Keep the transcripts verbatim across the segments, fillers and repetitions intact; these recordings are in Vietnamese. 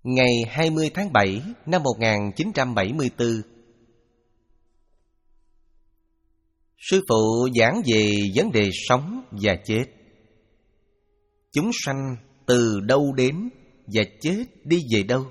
Ngày hai mươi tháng bảy năm một nghìn chín trăm bảy mươi tư, sư phụ giảng về vấn đề sống và chết. Chúng sanh từ đâu đến và chết đi về đâu?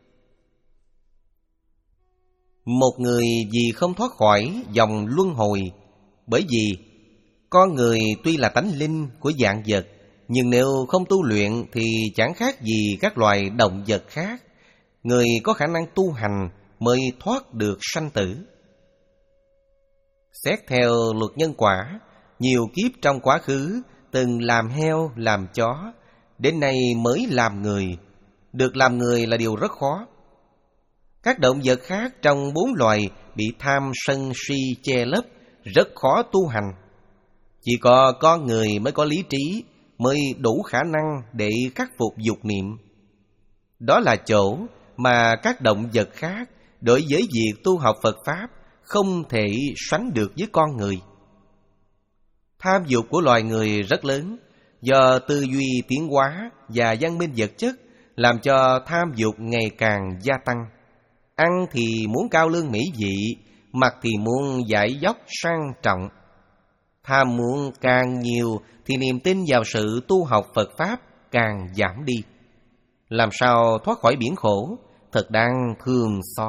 Một người vì không thoát khỏi vòng luân hồi, bởi vì con người tuy là tánh linh của vạn vật, nhưng nếu không tu luyện thì chẳng khác gì các loài động vật khác. Người có khả năng tu hành mới thoát được sanh tử. Xét theo luật nhân quả, nhiều kiếp trong quá khứ từng làm heo, làm chó, đến nay mới làm người. Được làm người là điều rất khó. Các động vật khác trong bốn loài bị tham sân si che lấp, rất khó tu hành. Chỉ có con người mới có lý trí, mới đủ khả năng để khắc phục dục niệm. Đó là chỗ mà các động vật khác đối với việc tu học Phật Pháp không thể sánh được với con người. Tham dục của loài người rất lớn, do tư duy tiến hóa và văn minh vật chất làm cho tham dục ngày càng gia tăng. Ăn thì muốn cao lương mỹ vị, mặc thì muốn dải dóc sang trọng. Tham muốn càng nhiều thì niềm tin vào sự tu học Phật Pháp càng giảm đi. Làm sao thoát khỏi biển khổ, thật đáng thương xót.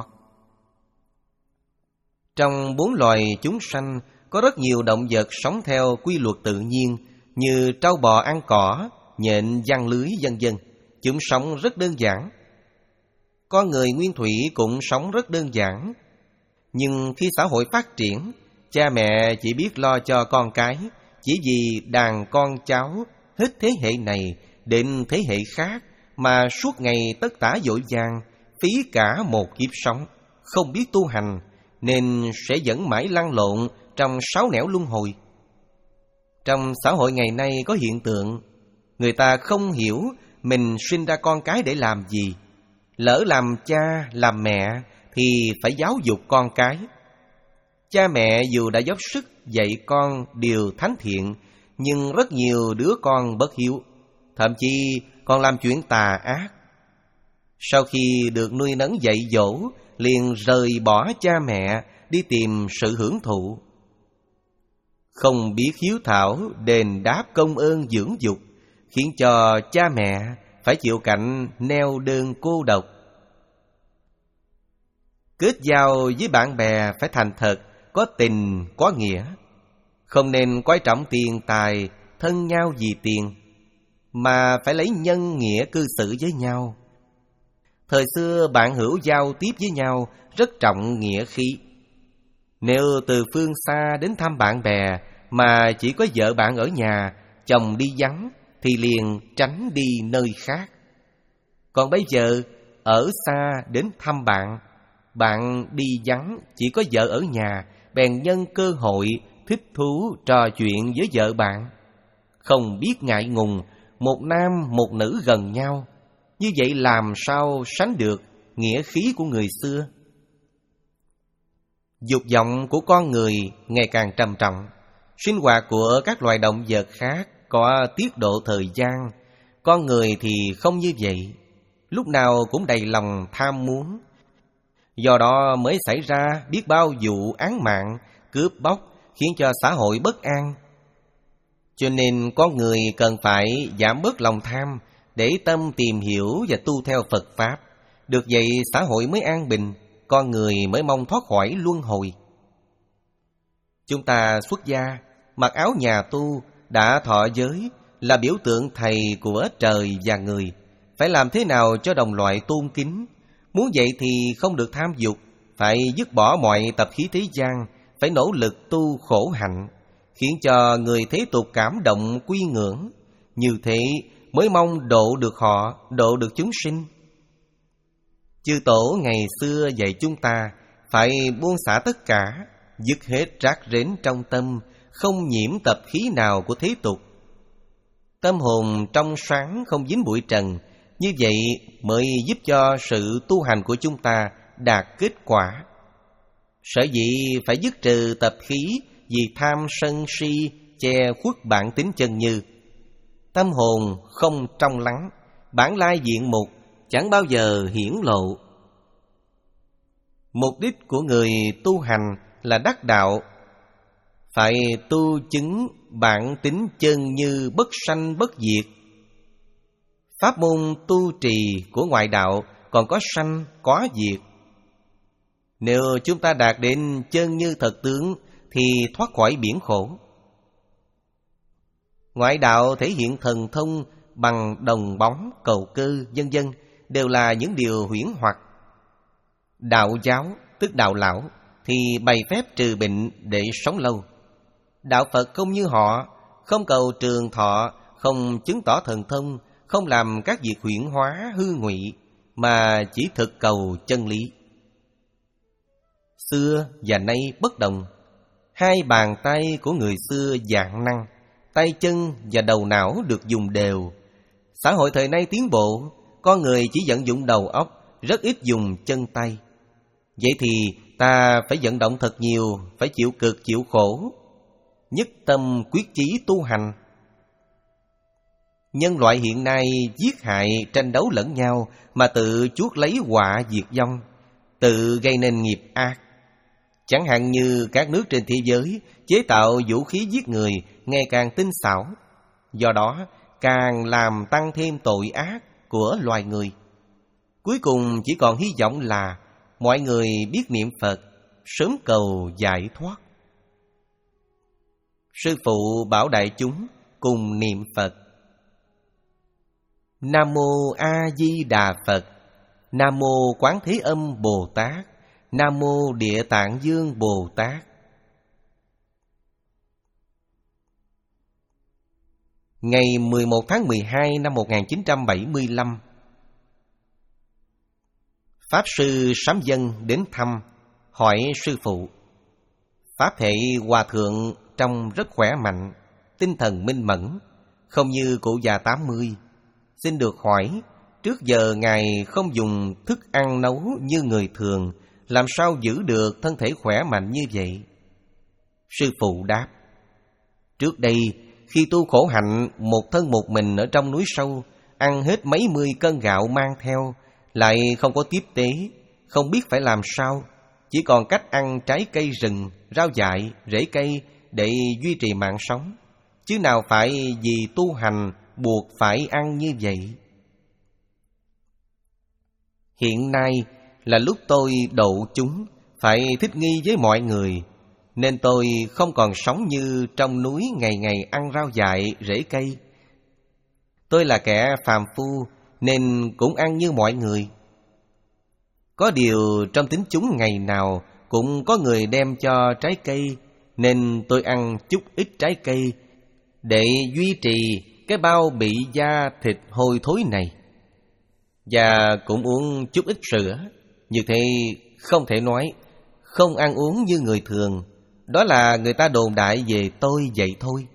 Trong bốn loài chúng sanh có rất nhiều động vật sống theo quy luật tự nhiên, như trâu bò ăn cỏ, nhện giăng lưới vân vân. Chúng sống rất đơn giản. Con người nguyên thủy cũng sống rất đơn giản. Nhưng khi xã hội phát triển, cha mẹ chỉ biết lo cho con cái, chỉ vì đàn con cháu hết thế hệ này đến thế hệ khác mà suốt ngày tất tả vội vàng, phí cả một kiếp sống, không biết tu hành, nên sẽ vẫn mãi lăn lộn trong sáu nẻo luân hồi. Trong xã hội ngày nay có hiện tượng, người ta không hiểu mình sinh ra con cái để làm gì. Lỡ làm cha, làm mẹ thì phải giáo dục con cái. Cha mẹ dù đã dốc sức dạy con điều thánh thiện, nhưng rất nhiều đứa con bất hiếu, thậm chí còn làm chuyện tà ác. Sau khi được nuôi nấng dạy dỗ, liền rời bỏ cha mẹ đi tìm sự hưởng thụ. Không biết hiếu thảo đền đáp công ơn dưỡng dục, khiến cho cha mẹ phải chịu cảnh neo đơn cô độc. Kết giao với bạn bè phải thành thật, có tình, có nghĩa. Không nên coi trọng tiền tài, thân nhau vì tiền, mà phải lấy nhân nghĩa cư xử với nhau. Thời xưa bạn hữu giao tiếp với nhau rất trọng nghĩa khí. Nếu từ phương xa đến thăm bạn bè mà chỉ có vợ bạn ở nhà, chồng đi vắng, thì liền tránh đi nơi khác. Còn bây giờ ở xa đến thăm bạn, bạn đi vắng, chỉ có vợ ở nhà, bèn nhân cơ hội thích thú trò chuyện với vợ bạn. Không biết ngại ngùng, một nam một nữ gần nhau, như vậy làm sao sánh được nghĩa khí của người xưa? Dục vọng của con người ngày càng trầm trọng. Sinh hoạt của các loài động vật khác có tiết độ thời gian, con người thì không như vậy, lúc nào cũng đầy lòng tham muốn. Do đó mới xảy ra biết bao vụ án mạng, cướp bóc, khiến cho xã hội bất an. Cho nên con người cần phải giảm bớt lòng tham, để tâm tìm hiểu và tu theo Phật Pháp. Được vậy xã hội mới an bình, con người mới mong thoát khỏi luân hồi. Chúng ta xuất gia, mặc áo nhà tu, đã thọ giới, là biểu tượng thầy của trời và người. Phải làm thế nào cho đồng loại tôn kính? Muốn vậy thì không được tham dục, phải dứt bỏ mọi tập khí thế gian, phải nỗ lực tu khổ hạnh, khiến cho người thế tục cảm động quy ngưỡng. Như thế mới mong độ được họ, độ được chúng sinh. Chư tổ ngày xưa dạy chúng ta phải buông xả tất cả, dứt hết rác rến trong tâm, không nhiễm tập khí nào của thế tục. Tâm hồn trong sáng, không dính bụi trần. Như vậy mới giúp cho sự tu hành của chúng ta đạt kết quả. Sở dĩ phải dứt trừ tập khí vì tham sân si che khuất bản tính chân như. Tâm hồn không trong lắng, bản lai diện mục, chẳng bao giờ hiển lộ. Mục đích của người tu hành là đắc đạo, phải tu chứng bản tính chân như bất sanh bất diệt. Pháp môn tu trì của ngoại đạo còn có sanh có diệt. Nếu chúng ta đạt đến chân như thật tướng thì thoát khỏi biển khổ. Ngoại đạo thể hiện thần thông bằng đồng bóng, cầu cơ, vân vân, đều là những điều huyễn hoặc. Đạo giáo, tức đạo lão, thì bày phép trừ bệnh để sống lâu. Đạo Phật không như họ, không cầu trường thọ, không chứng tỏ thần thông, không làm các việc huyễn hóa hư ngụy, mà chỉ thực cầu chân lý. Xưa và nay bất đồng. Hai bàn tay của người xưa vạn năng, tay chân và đầu não được dùng đều. Xã hội thời nay tiến bộ, con người chỉ vận dụng đầu óc, rất ít dùng chân tay. Vậy thì ta phải vận động thật nhiều, phải chịu cực chịu khổ, nhất tâm quyết chí tu hành. Nhân loại hiện nay giết hại, tranh đấu lẫn nhau mà tự chuốc lấy họa diệt vong, tự gây nên nghiệp ác. Chẳng hạn như các nước trên thế giới chế tạo vũ khí giết người ngày càng tinh xảo, do đó càng làm tăng thêm tội ác của loài người. Cuối cùng chỉ còn hy vọng là mọi người biết niệm Phật, sớm cầu giải thoát. Sư phụ bảo đại chúng cùng niệm Phật. Nam mô A Di Đà Phật. Nam mô Quán Thế Âm Bồ Tát. Nam mô Địa Tạng Dương Bồ Tát. Ngày mười một tháng mười hai năm một nghìn chín trăm bảy mươi lăm, Pháp Sư Sám Dân đến thăm, hỏi sư phụ. Pháp hệ hòa thượng trông rất khỏe mạnh, tinh thần minh mẫn, không như cụ già tám mươi. Xin được hỏi, trước giờ Ngài không dùng thức ăn nấu như người thường, làm sao giữ được thân thể khỏe mạnh như vậy? Sư phụ đáp, trước đây khi tu khổ hạnh một thân một mình ở trong núi sâu, ăn hết mấy mươi cân gạo mang theo, lại không có tiếp tế, không biết phải làm sao, chỉ còn cách ăn trái cây rừng, rau dại, rễ cây để duy trì mạng sống, chứ nào phải vì tu hành buộc phải ăn như vậy. Hiện nay là lúc tôi độ chúng, phải thích nghi với mọi người, nên tôi không còn sống như trong núi ngày ngày ăn rau dại, rễ cây. Tôi là kẻ phàm phu nên cũng ăn như mọi người. Có điều trong tính chúng ngày nào cũng có người đem cho trái cây, nên tôi ăn chút ít trái cây để duy trì cái bao bị da thịt hôi thối này. Và cũng uống chút ít sữa. Như thế không thể nói không ăn uống như người thường. Đó là người ta đồn đại về tôi vậy thôi.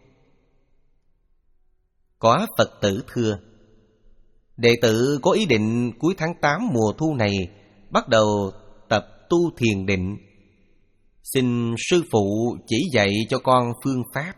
Có Phật tử thưa, đệ tử có ý định cuối tháng tám mùa thu này bắt đầu tập tu thiền định. Xin sư phụ chỉ dạy cho con phương pháp.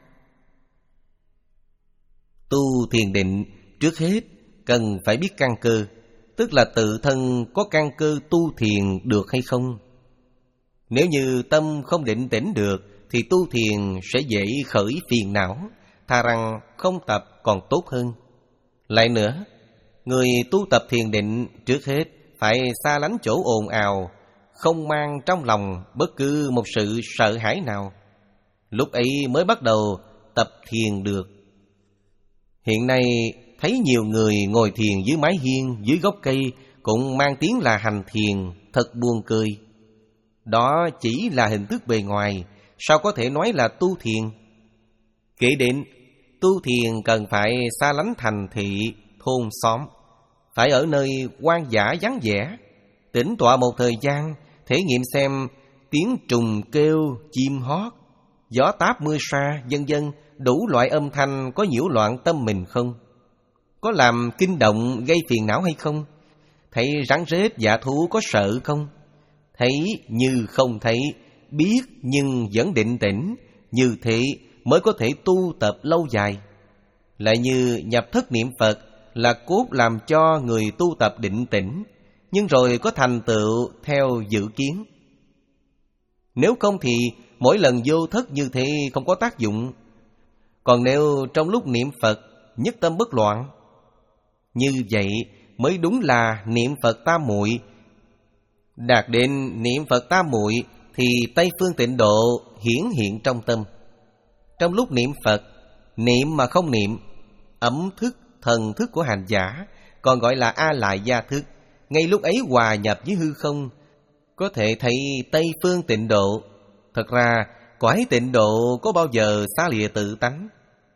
Tu thiền định trước hết cần phải biết căn cơ, tức là tự thân có căn cơ tu thiền được hay không. Nếu như tâm không định tĩnh được thì tu thiền sẽ dễ khởi phiền não, thà rằng không tập còn tốt hơn. Lại nữa, người tu tập thiền định trước hết phải xa lánh chỗ ồn ào, không mang trong lòng bất cứ một sự sợ hãi nào. Lúc ấy mới bắt đầu tập thiền được. Hiện nay thấy nhiều người ngồi thiền dưới mái hiên, dưới gốc cây cũng mang tiếng là hành thiền, thật buồn cười. Đó chỉ là hình thức bề ngoài, sao có thể nói là tu thiền? Kể đến, tu thiền cần phải xa lánh thành thị, thôn xóm, phải ở nơi hoang dã vắng vẻ, tĩnh tọa một thời gian, thể nghiệm xem tiếng trùng kêu, chim hót, gió táp mưa sa, vân vân, đủ loại âm thanh có nhiễu loạn tâm mình không? Có làm kinh động gây phiền não hay không? Thấy rắn rết dã thú có sợ không? Thấy như không thấy, biết nhưng vẫn định tĩnh, như thế mới có thể tu tập lâu dài. Lại như nhập thất niệm Phật, là cốt làm cho người tu tập định tĩnh, nhưng rồi có thành tựu theo dự kiến. Nếu không thì mỗi lần vô thất như thế không có tác dụng. Còn nếu trong lúc niệm Phật nhất tâm bất loạn, như vậy mới đúng là niệm Phật tam muội. Đạt đến niệm Phật tam muội thì Tây phương tịnh độ hiển hiện trong tâm. Trong lúc niệm Phật, niệm mà không niệm, ẩm thức, thần thức của hành giả, còn gọi là A Lại Gia thức, ngay lúc ấy hòa nhập với hư không, có thể thấy Tây phương tịnh độ. Thật ra cõi tịnh độ có bao giờ xa lìa tự tánh.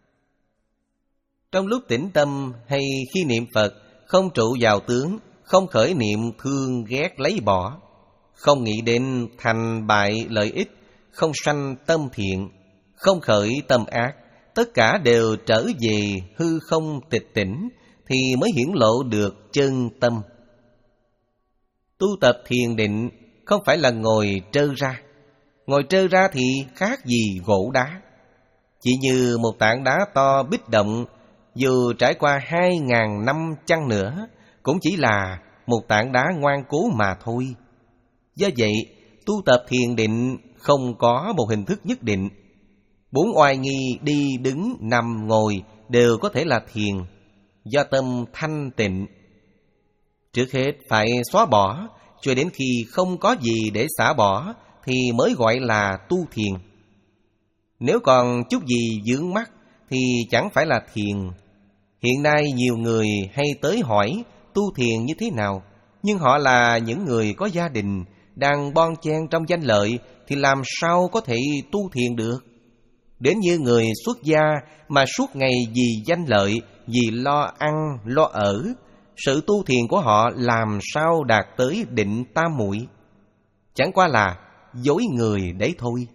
Trong lúc tĩnh tâm hay khi niệm Phật, không trụ vào tướng, không khởi niệm thương ghét lấy bỏ, không nghĩ đến thành bại lợi ích, không sanh tâm thiện, không khởi tâm ác, tất cả đều trở về hư không tịch tỉnh, thì mới hiển lộ được chân tâm. Tu tập thiền định không phải là ngồi trơ ra. Ngồi trơ ra thì khác gì gỗ đá. Chỉ như một tảng đá to bích động, dù trải qua hai ngàn năm chăng nữa, cũng chỉ là một tảng đá ngoan cố mà thôi. Do vậy, tu tập thiền định không có một hình thức nhất định. Bốn oai nghi đi, đứng, nằm, ngồi đều có thể là thiền, do tâm thanh tịnh. Trước hết phải xóa bỏ, cho đến khi không có gì để xả bỏ thì mới gọi là tu thiền. Nếu còn chút gì vướng mắc thì chẳng phải là thiền. Hiện nay nhiều người hay tới hỏi tu thiền như thế nào, nhưng họ là những người có gia đình, đang bon chen trong danh lợi, thì làm sao có thể tu thiền được? Đến như người xuất gia mà suốt ngày vì danh lợi, vì lo ăn, lo ở, sự tu thiền của họ làm sao đạt tới định tam muội? Chẳng qua là dối người đấy thôi.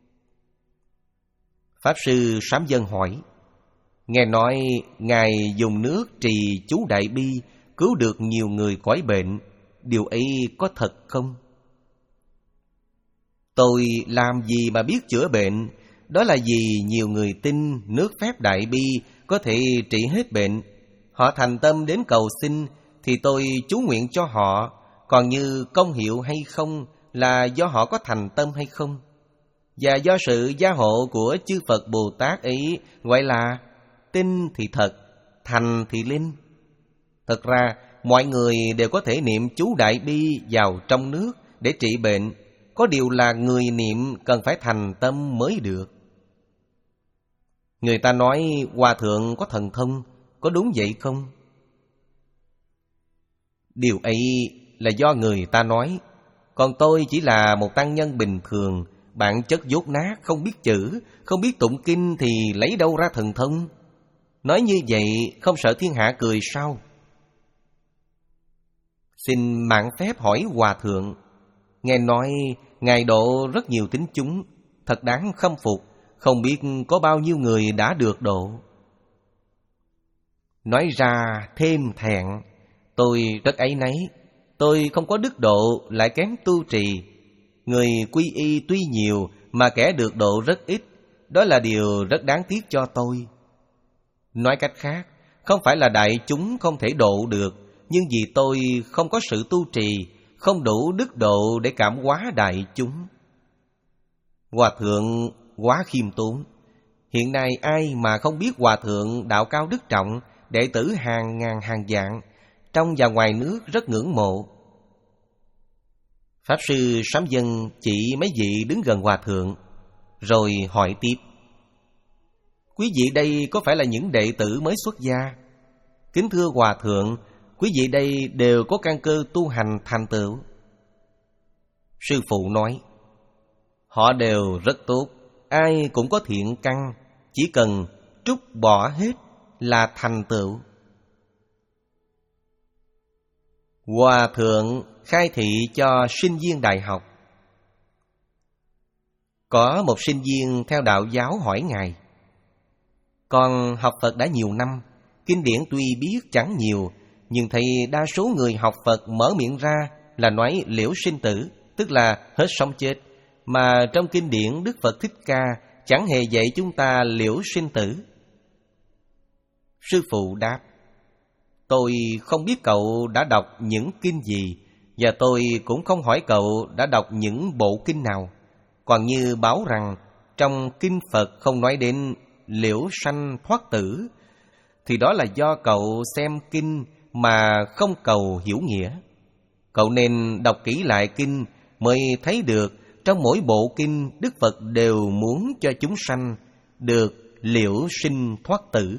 Pháp sư Sám Dân hỏi: nghe nói Ngài dùng nước trì chú Đại Bi cứu được nhiều người khỏi bệnh, điều ấy có thật không? Tôi làm gì mà biết chữa bệnh? Đó là vì nhiều người tin nước phép Đại Bi có thể trị hết bệnh. Họ thành tâm đến cầu xin thì tôi chú nguyện cho họ. Còn như công hiệu hay không là do họ có thành tâm hay không, và do sự gia hộ của chư Phật Bồ Tát ấy, gọi là tin thì thật, thành thì linh. Thật ra mọi người đều có thể niệm chú Đại Bi vào trong nước để trị bệnh. Có điều là người niệm cần phải thành tâm mới được. Người ta nói Hòa Thượng có thần thông, có đúng vậy không? Điều ấy là do người ta nói. Còn tôi chỉ là một tăng nhân bình thường, bản chất dốt nát, không biết chữ, không biết tụng kinh thì lấy đâu ra thần thông? Nói như vậy không sợ thiên hạ cười sao? Xin mạn phép hỏi Hòa Thượng, nghe nói Ngài độ rất nhiều tín chúng, thật đáng khâm phục, không biết có bao nhiêu người đã được độ. Nói ra thêm thẹn, tôi rất áy náy. Tôi không có đức độ, lại kém tu trì. Người quy y tuy nhiều mà kẻ được độ rất ít, đó là điều rất đáng tiếc cho tôi. Nói cách khác, không phải là đại chúng không thể độ được, nhưng vì tôi không có sự tu trì, không đủ đức độ để cảm hóa đại chúng. Hòa Thượng quá khiêm tốn. Hiện nay ai mà không biết Hòa Thượng đạo cao đức trọng, đệ tử hàng ngàn hàng vạn, trong và ngoài nước rất ngưỡng mộ. Pháp sư Sám Dân chỉ mấy vị đứng gần Hòa Thượng, rồi hỏi tiếp: quý vị đây có phải là những đệ tử mới xuất gia? Kính thưa Hòa Thượng, quý vị đây đều có căn cơ tu hành thành tựu. Sư phụ nói: họ đều rất tốt, ai cũng có thiện căn, chỉ cần trút bỏ hết là thành tựu. Hòa Thượng khai thị cho sinh viên đại học. Có một sinh viên theo đạo giáo hỏi Ngài: con học Phật đã nhiều năm, kinh điển tuy biết chẳng nhiều, nhưng thấy đa số người học Phật mở miệng ra là nói liễu sinh tử, tức là hết sống chết, mà trong kinh điển Đức Phật Thích Ca chẳng hề dạy chúng ta liễu sinh tử. Sư phụ đáp: Tôi không biết cậu đã đọc những kinh gì, và tôi cũng không hỏi cậu đã đọc những bộ kinh nào. Còn như báo rằng trong kinh Phật không nói đến liễu sanh thoát tử, thì đó là do cậu xem kinh mà không cầu hiểu nghĩa. Cậu nên đọc kỹ lại kinh mới thấy được trong mỗi bộ kinh Đức Phật đều muốn cho chúng sanh được liễu sinh thoát tử.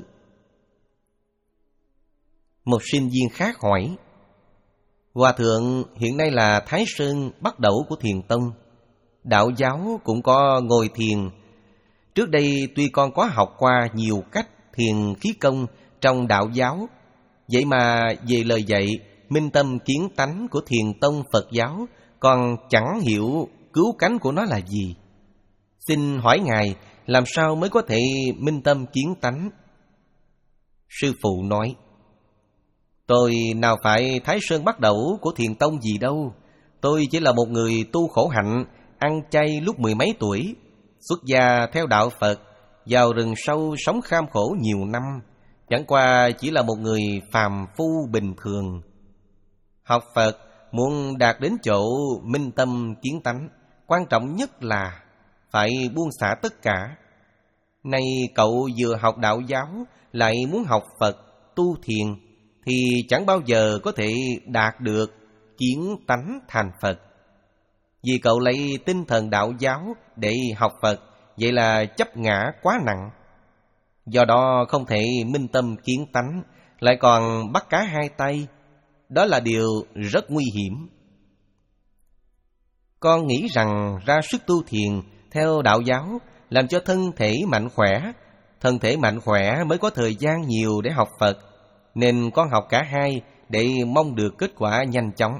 Một sinh viên khác hỏi: Hòa thượng hiện nay là Thái Sơn bắt đầu của Thiền Tông. Đạo giáo cũng có ngồi thiền. Trước đây tuy con có học qua nhiều cách thiền khí công trong đạo giáo, vậy mà về lời dạy minh tâm kiến tánh của Thiền Tông Phật giáo, con chẳng hiểu cứu cánh của nó là gì. Xin hỏi Ngài, làm sao mới có thể minh tâm kiến tánh? Sư phụ nói: Tôi nào phải Thái Sơn bắt đầu của Thiền Tông gì đâu. Tôi chỉ là một người tu khổ hạnh, ăn chay lúc mười mấy tuổi, xuất gia theo đạo Phật, vào rừng sâu sống kham khổ nhiều năm. Chẳng qua chỉ là một người phàm phu bình thường. Học Phật muốn đạt đến chỗ minh tâm kiến tánh, quan trọng nhất là phải buông xả tất cả. Nay cậu vừa học đạo giáo lại muốn học Phật, tu thiền, thì chẳng bao giờ có thể đạt được kiến tánh thành Phật. Vì cậu lấy tinh thần đạo giáo để học Phật, vậy là chấp ngã quá nặng. Do đó không thể minh tâm kiến tánh, lại còn bắt cá hai tay. Đó là điều rất nguy hiểm. Con nghĩ rằng ra sức tu thiền theo đạo giáo, làm cho thân thể mạnh khỏe. Thân thể mạnh khỏe mới có thời gian nhiều để học Phật, nên con học cả hai để mong được kết quả nhanh chóng.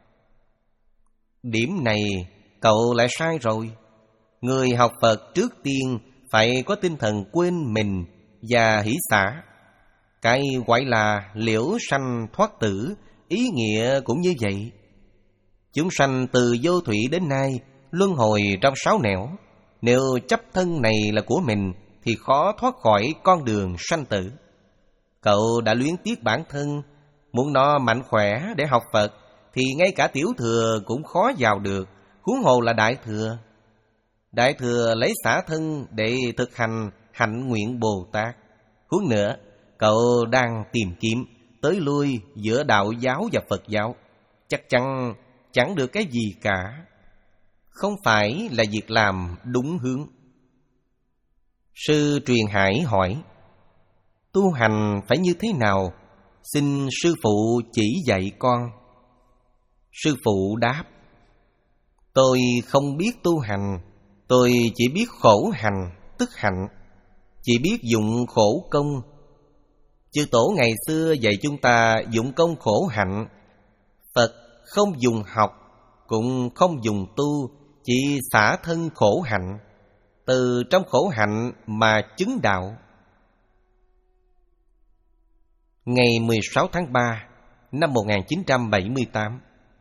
Điểm này cậu lại sai rồi. Người học Phật trước tiên phải có tinh thần quên mình và hỷ xả. Cái gọi là liễu sanh thoát tử, ý nghĩa cũng như vậy. Chúng sanh từ vô thủy đến nay luân hồi trong sáu nẻo. Nếu chấp thân này là của mình thì khó thoát khỏi con đường sanh tử. Cậu đã luyến tiếc bản thân, muốn nó mạnh khỏe để học Phật, thì ngay cả tiểu thừa cũng khó vào được, huống hồ là đại thừa. Đại thừa lấy xả thân để thực hành hạnh nguyện Bồ Tát. Huống nữa, cậu đang tìm kiếm tới lui giữa đạo giáo và Phật giáo, chắc chắn chẳng được cái gì cả. Không phải là việc làm đúng hướng. Sư Truyền Hải hỏi: Tu hành phải như thế nào? Xin sư phụ chỉ dạy con. Sư phụ đáp: Tôi không biết tu hành, tôi chỉ biết khổ hành, tức hạnh, chỉ biết dụng khổ công. Chư tổ ngày xưa dạy chúng ta dụng công khổ hạnh. Phật không dùng học, cũng không dùng tu, chỉ xả thân khổ hạnh, từ trong khổ hạnh mà chứng đạo. Ngày mười sáu tháng ba năm một nghìn chín trăm bảy mươi tám,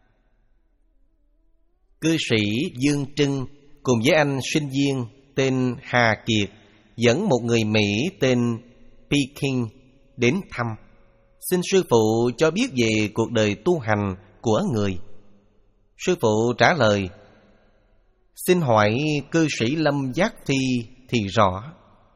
cư sĩ Dương Trưng cùng với anh sinh viên tên Hà Kiệt dẫn một người Mỹ tên Peking đến thăm, xin sư phụ cho biết về cuộc đời tu hành của người. Sư phụ trả lời: Xin hỏi cư sĩ Lâm Giác Phi thì rõ.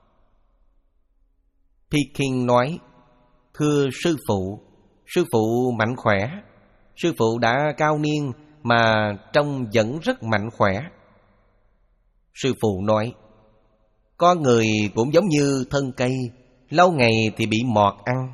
Peking nói: Thưa sư phụ, sư phụ mạnh khỏe. Sư phụ đã cao niên mà trông vẫn rất mạnh khỏe. Sư phụ nói: Con người cũng giống như thân cây, lâu ngày thì bị mọt ăn.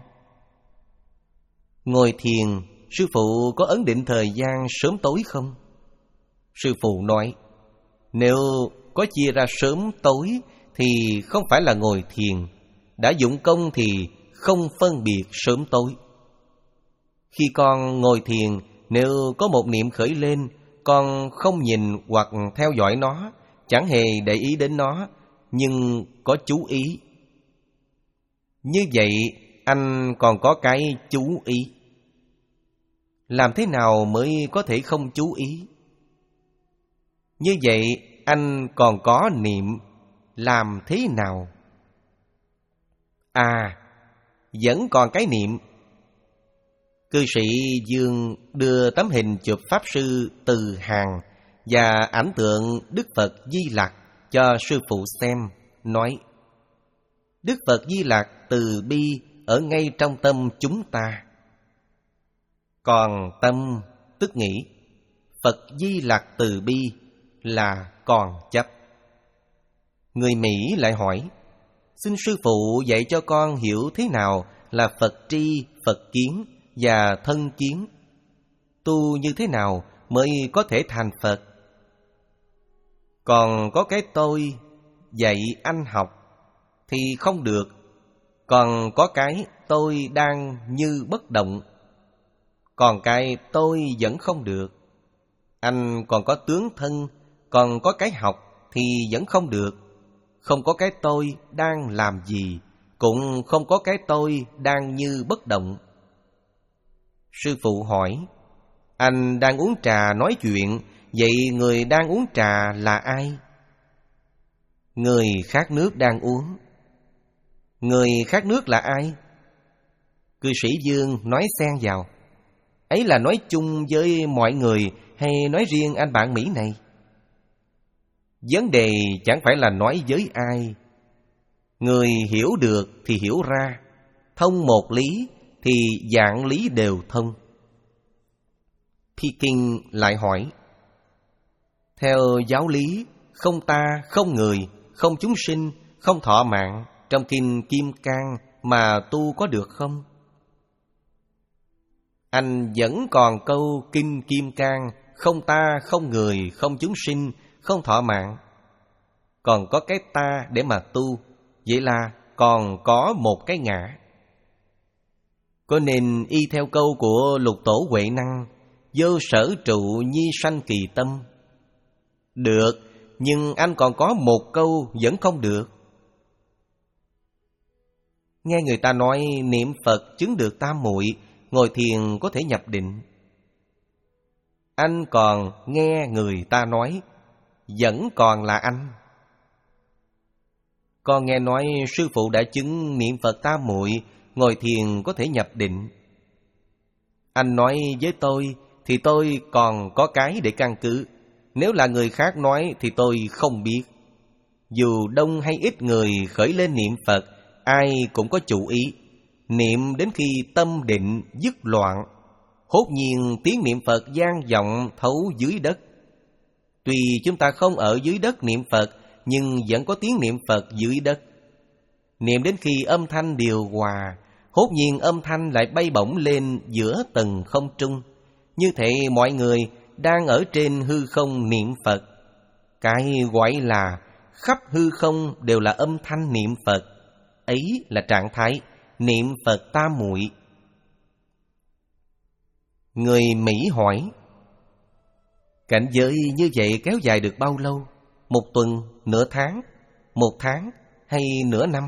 Ngồi thiền, sư phụ có ấn định thời gian sớm tối không? Sư phụ nói: Nếu có chia ra sớm tối thì không phải là ngồi thiền. Đã dụng công thì không phân biệt sớm tối. Khi con ngồi thiền, nếu có một niệm khởi lên, con không nhìn hoặc theo dõi nó, chẳng hề để ý đến nó, nhưng có chú ý. Như vậy anh còn có cái chú ý. Làm thế nào mới có thể không chú ý? Như vậy anh còn có niệm. Làm thế nào? À, vẫn còn cái niệm. Cư sĩ Dương đưa tấm hình chụp Pháp Sư Từ Hàng và ảnh tượng Đức Phật Di Lặc cho sư phụ xem, nói: Đức Phật Di Lặc từ bi ở ngay trong tâm chúng ta. Còn tâm tức nghĩ Phật Di Lặc từ bi là còn chấp. Người Mỹ lại hỏi: xin sư phụ dạy cho con hiểu thế nào là Phật tri, Phật kiến và thân kiến. Tu như thế nào mới có thể thành Phật? Còn có cái tôi dạy anh học thì không được. Còn có cái tôi đang như bất động. Còn cái tôi vẫn không được. Anh còn có tướng thân, còn có cái học thì vẫn không được. Không có cái tôi đang làm gì, cũng không có cái tôi đang như bất động. Sư phụ hỏi: anh đang uống trà nói chuyện, vậy người đang uống trà là ai? Người khát nước đang uống. Người khát nước là ai? Cư sĩ Dương nói xen vào: ấy là nói chung với mọi người hay nói riêng anh bạn Mỹ này? Vấn đề chẳng phải là nói với ai. Người hiểu được thì hiểu ra, thông một lý thì vạn lý đều thông. Peking lại hỏi: theo giáo lý, không ta, không người, không chúng sinh, không thọ mạng, trong kinh Kim Cang mà tu có được không? Anh vẫn còn câu kinh Kim Cang không ta, không người, không chúng sinh, không thọ mạng. Còn có cái ta để mà tu, vậy là còn có một cái ngã. Có nên y theo câu của Lục Tổ Huệ Năng: vô sở trụ nhi sanh kỳ tâm? Được, nhưng anh còn có một câu vẫn không được. Nghe người ta nói niệm Phật chứng được tam muội, ngồi thiền có thể nhập định. Anh còn nghe người ta nói vẫn còn là anh. Con nghe nói sư phụ đã chứng niệm Phật tam muội, ngồi thiền có thể nhập định. Anh nói với tôi thì tôi còn có cái để căn cứ. Nếu là người khác nói thì tôi không biết. Dù đông hay ít người khởi lên niệm Phật, ai cũng có chủ ý. Niệm đến khi tâm định dứt loạn, hốt nhiên tiếng niệm Phật vang vọng thấu dưới đất. Tuy chúng ta không ở dưới đất niệm Phật, nhưng vẫn có tiếng niệm Phật dưới đất. Niệm đến khi âm thanh điều hòa, hốt nhiên âm thanh lại bay bổng lên giữa tầng không trung. Như thế mọi người đang ở trên hư không niệm Phật. Cái gọi là khắp hư không đều là âm thanh niệm Phật. Ấy là trạng thái niệm Phật tam muội. Người Mỹ hỏi: cảnh giới như vậy kéo dài được bao lâu? Một tuần, nửa tháng, một tháng hay nửa năm?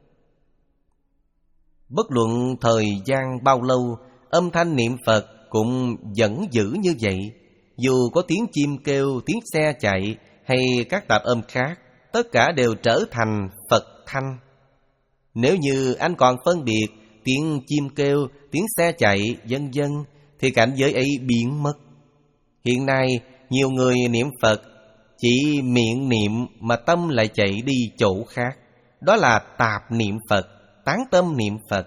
Bất luận thời gian bao lâu, âm thanh niệm Phật cũng vẫn giữ như vậy. Dù có tiếng chim kêu, tiếng xe chạy hay các tạp âm khác, tất cả đều trở thành Phật thanh. Nếu như anh còn phân biệt tiếng chim kêu, tiếng xe chạy, vân vân, thì cảnh giới ấy biến mất. Hiện nay nhiều người niệm Phật chỉ miệng niệm mà tâm lại chạy đi chỗ khác. Đó là tạp niệm Phật, tán tâm niệm Phật.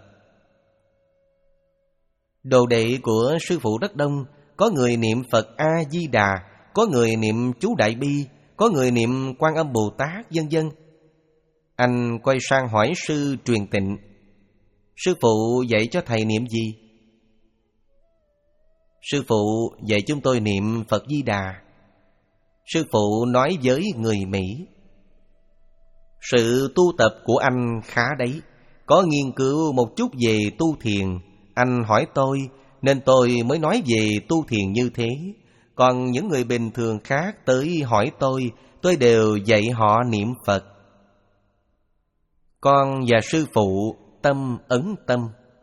Đồ đệ của sư phụ rất đông. Có người niệm Phật A-di-đà, có người niệm chú Đại Bi, có người niệm Quan Âm Bồ Tát, vân vân. Anh quay sang hỏi sư Truyền Tịnh: sư phụ dạy cho thầy niệm gì? Sư phụ dạy chúng tôi niệm Phật Di Đà. Sư phụ nói với người Mỹ: sự tu tập của anh khá đấy, có nghiên cứu một chút về tu thiền. Anh hỏi tôi nên tôi mới nói về tu thiền như thế. Còn những người bình thường khác tới hỏi tôi, tôi đều dạy họ niệm Phật. Con và sư phụ tâm ấn tâm.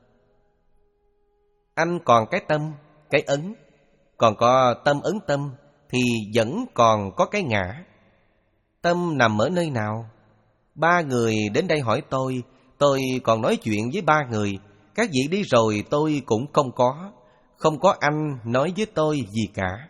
Anh còn cái tâm, cái ấn. Còn có tâm ấn tâm thì vẫn còn có cái ngã. Tâm nằm ở nơi nào? Ba người đến đây hỏi tôi, tôi còn nói chuyện với ba người. Các vị đi rồi tôi cũng không có. không có anh nói với tôi gì cả.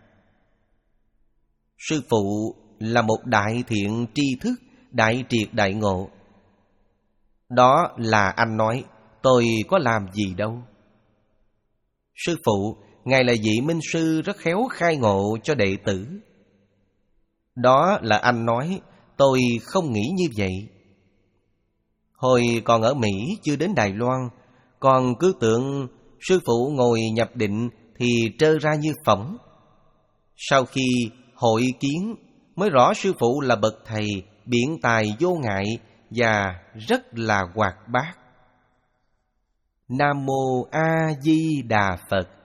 Sư phụ là một đại thiện tri thức, đại triệt đại ngộ. Đó là anh nói, tôi có làm gì đâu. Sư phụ, Ngài là vị minh sư rất khéo khai ngộ cho đệ tử. Đó là anh nói, tôi không nghĩ như vậy. Hồi còn ở Mỹ chưa đến Đài Loan, còn cứ tưởng sư phụ ngồi nhập định thì trơ ra như phỏng. Sau khi hội kiến mới rõ sư phụ là bậc thầy biện tài vô ngại và rất là hoạt bát. Nam Mô A Di Đà Phật.